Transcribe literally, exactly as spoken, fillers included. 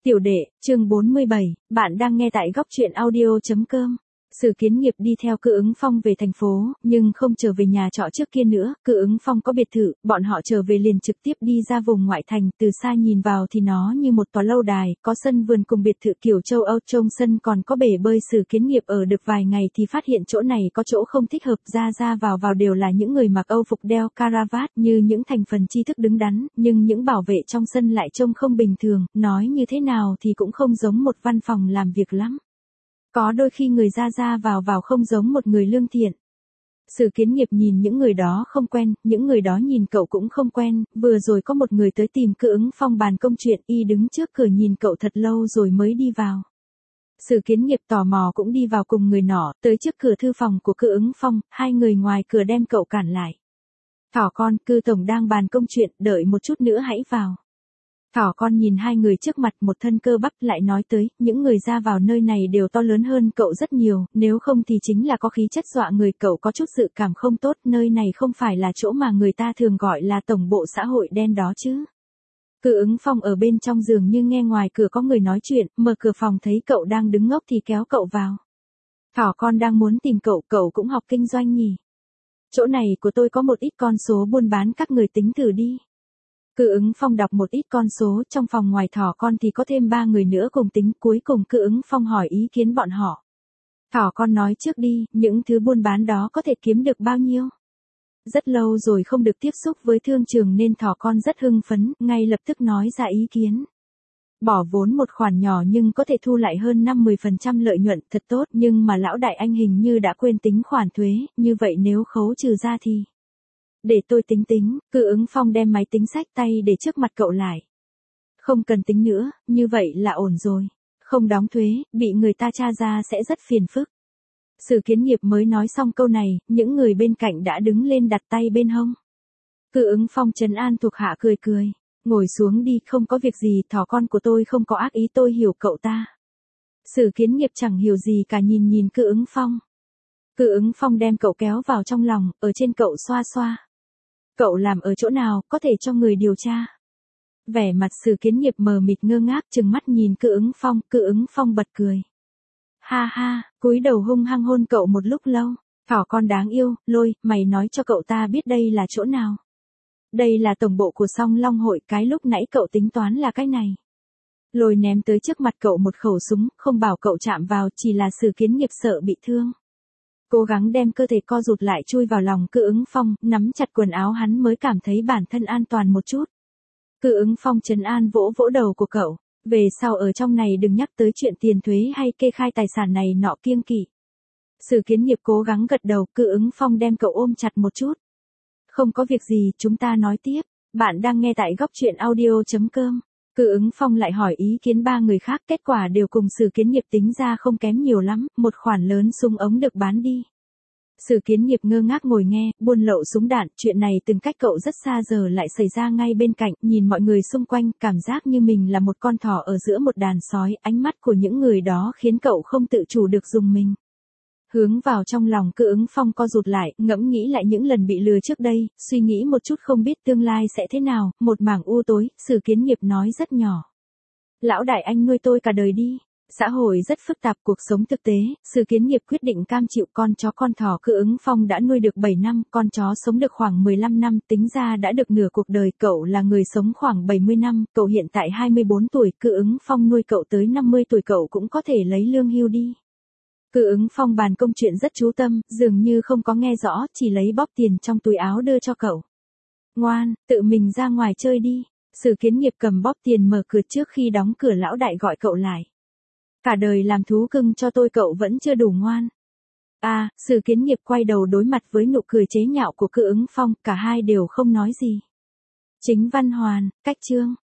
Tiểu đệ, chương bốn mươi bảy, bạn đang nghe tại góc truyện audio.com. Sử Kiến Nghiệp đi theo Cự Ứng Phong về thành phố, nhưng không trở về nhà trọ trước kia nữa. Cự Ứng Phong có biệt thự, bọn họ trở về liền trực tiếp đi ra vùng ngoại thành. Từ xa nhìn vào thì nó như một tòa lâu đài, có sân vườn cùng biệt thự kiểu châu Âu, trong sân còn có bể bơi. Sử Kiến Nghiệp ở được vài ngày thì phát hiện chỗ này có chỗ không thích hợp, ra ra vào vào đều là những người mặc Âu phục đeo caravat như những thành phần tri thức đứng đắn, nhưng những bảo vệ trong sân lại trông không bình thường, nói như thế nào thì cũng không giống một văn phòng làm việc lắm. Có đôi khi người ra ra vào vào không giống một người lương thiện. Sử Kiến Nghiệp nhìn những người đó không quen, những người đó nhìn cậu cũng không quen. Vừa rồi có một người tới tìm Cự Ứng Phong bàn công chuyện, y đứng trước cửa nhìn cậu thật lâu rồi mới đi vào. Sử Kiến Nghiệp tò mò cũng đi vào cùng người nọ, tới trước cửa thư phòng của Cự Ứng Phong, hai người ngoài cửa đem cậu cản lại. Thỏ con, Cư tổng đang bàn công chuyện, đợi một chút nữa hãy vào. Thỏ con nhìn hai người trước mặt, một thân cơ bắp, lại nói tới, những người ra vào nơi này đều to lớn hơn cậu rất nhiều, nếu không thì chính là có khí chất dọa người. Cậu có chút dự cảm không tốt, nơi này không phải là chỗ mà người ta thường gọi là tổng bộ xã hội đen đó chứ. Cự Ứng Phong ở bên trong giường như nghe ngoài cửa có người nói chuyện, mở cửa phòng thấy cậu đang đứng ngốc thì kéo cậu vào. Thỏ con đang muốn tìm cậu, cậu cũng học kinh doanh nhỉ? Chỗ này của tôi có một ít con số buôn bán, các người tính thử đi. Cự Ứng Phong đọc một ít con số, trong phòng ngoài Thỏ con thì có thêm ba người nữa cùng tính, cuối cùng Cự Ứng Phong hỏi ý kiến bọn họ. Thỏ con nói trước đi, những thứ buôn bán đó có thể kiếm được bao nhiêu? Rất lâu rồi không được tiếp xúc với thương trường nên Thỏ con rất hưng phấn, ngay lập tức nói ra ý kiến. Bỏ vốn một khoản nhỏ nhưng có thể thu lại hơn năm mươi phần trăm lợi nhuận, thật tốt, nhưng mà lão đại anh hình như đã quên tính khoản thuế, như vậy nếu khấu trừ ra thì... Để tôi tính tính. Cự Ứng Phong đem máy tính xách tay để trước mặt cậu lại. Không cần tính nữa, như vậy là ổn rồi. Không đóng thuế, bị người ta tra ra sẽ rất phiền phức. Sử Kiến Nghiệp mới nói xong câu này, những người bên cạnh đã đứng lên đặt tay bên hông. Cự Ứng Phong trấn an thuộc hạ cười cười. Ngồi xuống đi, không có việc gì, thỏ con của tôi không có ác ý, tôi hiểu cậu ta. Sử Kiến Nghiệp chẳng hiểu gì cả, nhìn nhìn Cự Ứng Phong. Cự Ứng Phong đem cậu kéo vào trong lòng, ở trên cậu xoa xoa. Cậu làm ở chỗ nào, có thể cho người điều tra. Vẻ mặt Sử Kiến Nghiệp mờ mịt ngơ ngác, trừng mắt nhìn Cự Ứng Phong. Cự Ứng Phong bật cười. Ha ha, cúi đầu hung hăng hôn cậu một lúc lâu. Thỏ con đáng yêu, Lôi, mày nói cho cậu ta biết đây là chỗ nào. Đây là tổng bộ của Song Long hội, cái lúc nãy cậu tính toán là cái này. Lôi ném tới trước mặt cậu một khẩu súng, không bảo cậu chạm vào, chỉ là Sử Kiến Nghiệp sợ bị thương. Cố gắng đem cơ thể co rụt lại chui vào lòng Cự Ứng Phong, nắm chặt quần áo hắn mới cảm thấy bản thân an toàn một chút. Cự Ứng Phong trấn an vỗ vỗ đầu của cậu, về sau ở trong này đừng nhắc tới chuyện tiền thuế hay kê khai tài sản này nọ, kiêng kỵ. Sử Kiến Nghiệp cố gắng gật đầu. Cự Ứng Phong đem cậu ôm chặt một chút. Không có việc gì, chúng ta nói tiếp, bạn đang nghe tại góc truyện audio.com. Cự Ứng Phong lại hỏi ý kiến ba người khác, kết quả đều cùng Sử Kiến Nghiệp tính ra không kém nhiều lắm, một khoản lớn súng ống được bán đi. Sử Kiến Nghiệp ngơ ngác ngồi nghe, buôn lậu súng đạn, chuyện này từng cách cậu rất xa giờ lại xảy ra ngay bên cạnh, nhìn mọi người xung quanh, cảm giác như mình là một con thỏ ở giữa một đàn sói, ánh mắt của những người đó khiến cậu không tự chủ được dùng mình. Hướng vào trong lòng Cự Ứng Phong co rụt lại, ngẫm nghĩ lại những lần bị lừa trước đây, suy nghĩ một chút không biết tương lai sẽ thế nào, một mảng u tối. Sử Kiến Nghiệp nói rất nhỏ. Lão đại anh nuôi tôi cả đời đi. Xã hội rất phức tạp, cuộc sống thực tế, Sử Kiến Nghiệp quyết định cam chịu. Con chó con thỏ Cự Ứng Phong đã nuôi được bảy năm, con chó sống được khoảng mười lăm năm, tính ra đã được nửa cuộc đời. Cậu là người sống khoảng bảy mươi năm, cậu hiện tại hai mươi bốn tuổi, Cự Ứng Phong nuôi cậu tới năm mươi tuổi cậu cũng có thể lấy lương hưu đi. Cự Ứng Phong bàn công chuyện rất chú tâm, dường như không có nghe rõ, chỉ lấy bóp tiền trong túi áo đưa cho cậu. Ngoan, tự mình ra ngoài chơi đi. Sử Kiến Nghiệp cầm bóp tiền mở cửa, trước khi đóng cửa lão đại gọi cậu lại. Cả đời làm thú cưng cho tôi cậu vẫn chưa đủ ngoan. À, Sử Kiến Nghiệp quay đầu đối mặt với nụ cười chế nhạo của Cự Ứng Phong, cả hai đều không nói gì. Chính văn hoàn, cách chương.